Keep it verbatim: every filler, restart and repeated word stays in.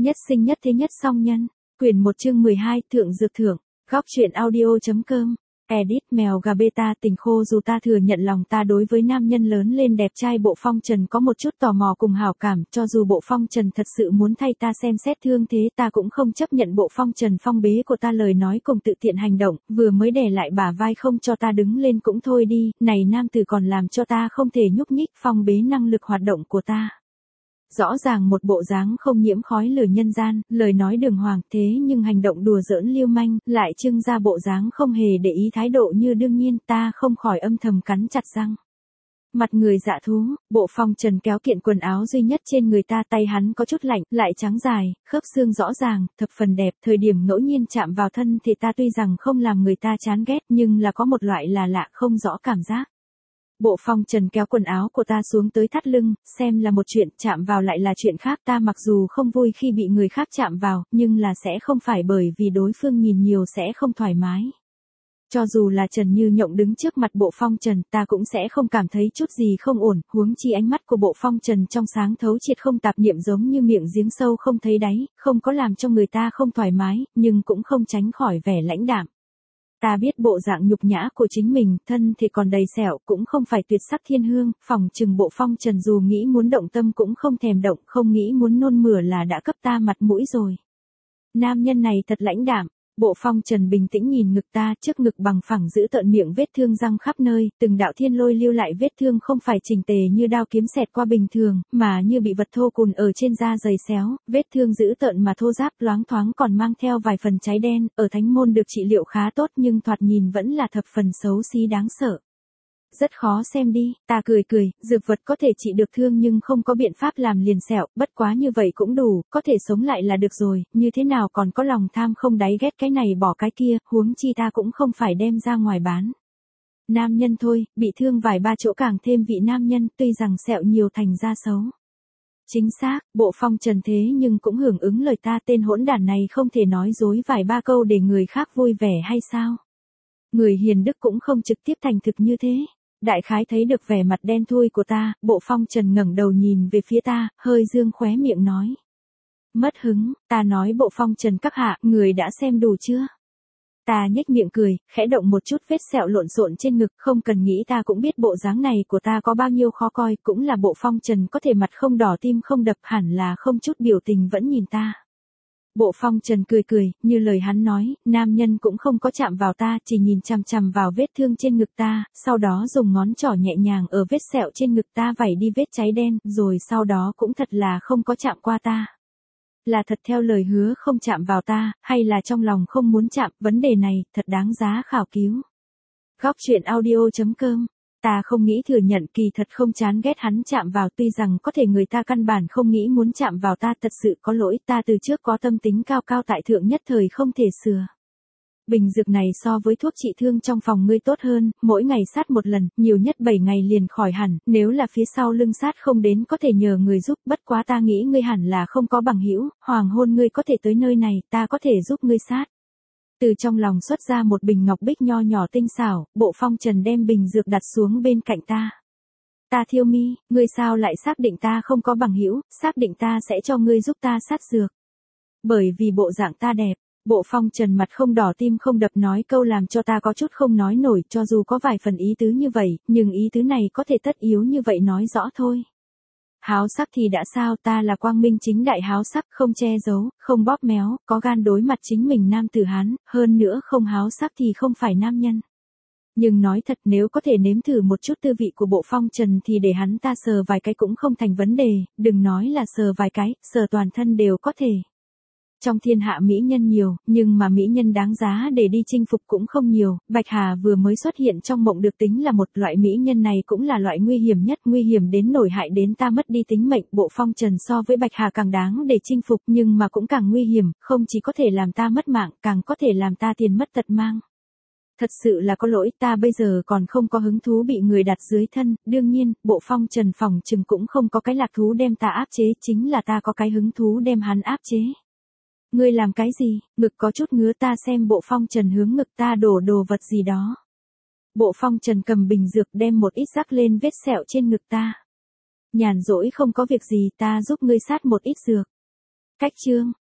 Nhất sinh nhất thế nhất song nhân. Quyển một chương mười hai, Thượng Dược Thưởng. Góc truyện audio.com. Edit mèo gà beta tình khô. Dù ta thừa nhận lòng ta đối với nam nhân lớn lên đẹp trai Bộ Phong Trần có một chút tò mò cùng hảo cảm, cho dù Bộ Phong Trần thật sự muốn thay ta xem xét thương thế, ta cũng không chấp nhận Bộ Phong Trần phong bế của ta lời nói cùng tự tiện hành động, vừa mới đè lại bả vai không cho ta đứng lên cũng thôi đi, này nam tử còn làm cho ta không thể nhúc nhích, phong bế năng lực hoạt động của ta. Rõ ràng một bộ dáng không nhiễm khói lửa nhân gian, lời nói đường hoàng, thế nhưng hành động đùa giỡn lưu manh, lại trưng ra bộ dáng không hề để ý thái độ như đương nhiên, ta không khỏi âm thầm cắn chặt răng. Mặt người dạ thú, Bộ Phong Trần kéo kiện quần áo duy nhất trên người ta, tay hắn có chút lạnh, lại trắng dài, khớp xương rõ ràng, thập phần đẹp, thời điểm ngẫu nhiên chạm vào thân thì ta tuy rằng không làm người ta chán ghét nhưng là có một loại là lạ không rõ cảm giác. Bộ Phong Trần kéo quần áo của ta xuống tới thắt lưng, xem là một chuyện, chạm vào lại là chuyện khác. Ta mặc dù không vui khi bị người khác chạm vào, nhưng là sẽ không phải bởi vì đối phương nhìn nhiều sẽ không thoải mái. Cho dù là Trần Như Nhộng đứng trước mặt Bộ Phong Trần, ta cũng sẽ không cảm thấy chút gì không ổn, huống chi ánh mắt của Bộ Phong Trần trong sáng thấu triệt không tạp niệm giống như miệng giếng sâu không thấy đáy, không có làm cho người ta không thoải mái, nhưng cũng không tránh khỏi vẻ lãnh đạm. Ta biết bộ dạng nhục nhã của chính mình, thân thì còn đầy sẹo, cũng không phải tuyệt sắc thiên hương, phòng trừng Bộ Phong Trần dù nghĩ muốn động tâm cũng không thèm động, không nghĩ muốn nôn mửa là đã cấp ta mặt mũi rồi. Nam nhân này thật lãnh đạm. Bộ Phong Trần bình tĩnh nhìn ngực ta, trước ngực bằng phẳng giữ tợn miệng vết thương răng khắp nơi, từng đạo thiên lôi lưu lại vết thương không phải chỉnh tề như đao kiếm xẹt qua bình thường, mà như bị vật thô cùn ở trên da dày xéo, vết thương giữ tợn mà thô ráp loáng thoáng còn mang theo vài phần cháy đen, ở thánh môn được trị liệu khá tốt nhưng thoạt nhìn vẫn là thập phần xấu xí đáng sợ. Rất khó xem đi, ta cười cười, dược vật có thể trị được thương nhưng không có biện pháp làm liền sẹo, bất quá như vậy cũng đủ, có thể sống lại là được rồi, như thế nào còn có lòng tham không đáy ghét cái này bỏ cái kia, huống chi ta cũng không phải đem ra ngoài bán. Nam nhân thôi, bị thương vài ba chỗ càng thêm vị nam nhân, tuy rằng sẹo nhiều thành ra xấu. Chính xác, Bộ Phong Trần thế nhưng cũng hưởng ứng lời ta, tên hỗn đản này không thể nói dối vài ba câu để người khác vui vẻ hay sao? Người hiền đức cũng không trực tiếp thành thực như thế. Đại khái thấy được vẻ mặt đen thui của ta, Bộ Phong Trần ngẩng đầu nhìn về phía ta, hơi dương khóe miệng nói. Mất hứng, ta nói Bộ Phong Trần các hạ, người đã xem đủ chưa? Ta nhếch miệng cười, khẽ động một chút vết sẹo lộn xộn trên ngực, không cần nghĩ ta cũng biết bộ dáng này của ta có bao nhiêu khó coi, cũng là Bộ Phong Trần có thể mặt không đỏ tim không đập, hẳn là không chút biểu tình vẫn nhìn ta. Bộ Phong Trần cười cười, như lời hắn nói, nam nhân cũng không có chạm vào ta, chỉ nhìn chằm chằm vào vết thương trên ngực ta, sau đó dùng ngón trỏ nhẹ nhàng ở vết sẹo trên ngực ta vẩy đi vết cháy đen, rồi sau đó cũng thật là không có chạm qua ta. Là thật theo lời hứa không chạm vào ta, hay là trong lòng không muốn chạm, vấn đề này, thật đáng giá khảo cứu. Góc truyện audio.com. Ta không nghĩ thừa nhận, kỳ thật không chán ghét hắn chạm vào, tuy rằng có thể người ta căn bản không nghĩ muốn chạm vào ta, thật sự có lỗi, ta từ trước có tâm tính cao cao tại thượng nhất thời không thể sửa. Bình dược này so với thuốc trị thương trong phòng ngươi tốt hơn, mỗi ngày sát một lần, nhiều nhất bảy ngày liền khỏi hẳn, nếu là phía sau lưng sát không đến có thể nhờ người giúp, bất quá ta nghĩ ngươi hẳn là không có bằng hữu, hoàng hôn ngươi có thể tới nơi này, ta có thể giúp ngươi sát. Từ trong lòng xuất ra một bình ngọc bích nho nhỏ tinh xảo, Bộ Phong Trần đem bình dược đặt xuống bên cạnh ta. Ta Thiêu Mi, ngươi sao lại xác định ta không có bằng hữu, xác định ta sẽ cho ngươi giúp ta sát dược. Bởi vì bộ dạng ta đẹp. Bộ Phong Trần mặt không đỏ tim không đập nói câu làm cho ta có chút không nói nổi, cho dù có vài phần ý tứ như vậy, nhưng ý tứ này có thể tất yếu như vậy nói rõ thôi. Háo sắc thì đã sao, ta là quang minh chính đại háo sắc, không che giấu, không bóp méo, có gan đối mặt chính mình nam tử Hán, hơn nữa không háo sắc thì không phải nam nhân. Nhưng nói thật, nếu có thể nếm thử một chút tư vị của Bộ Phong Trần thì để hắn ta sờ vài cái cũng không thành vấn đề, đừng nói là sờ vài cái, sờ toàn thân đều có thể. Trong thiên hạ mỹ nhân nhiều, nhưng mà mỹ nhân đáng giá để đi chinh phục cũng không nhiều, Bạch Hà vừa mới xuất hiện trong mộng được tính là một loại mỹ nhân này cũng là loại nguy hiểm nhất, nguy hiểm đến nổi hại đến ta mất đi tính mệnh, Bộ Phong Trần so với Bạch Hà càng đáng để chinh phục nhưng mà cũng càng nguy hiểm, không chỉ có thể làm ta mất mạng, càng có thể làm ta tiền mất tật mang. Thật sự là có lỗi, ta bây giờ còn không có hứng thú bị người đặt dưới thân, đương nhiên, Bộ Phong Trần phòng chừng cũng không có cái lạc thú đem ta áp chế, chính là ta có cái hứng thú đem hắn áp chế. Ngươi làm cái gì, ngực có chút ngứa, ta xem Bộ Phong Trần hướng ngực ta đổ đồ vật gì đó. Bộ Phong Trần cầm bình dược đem một ít rắc lên vết sẹo trên ngực ta. Nhàn rỗi không có việc gì, ta giúp ngươi sát một ít dược. Cách chương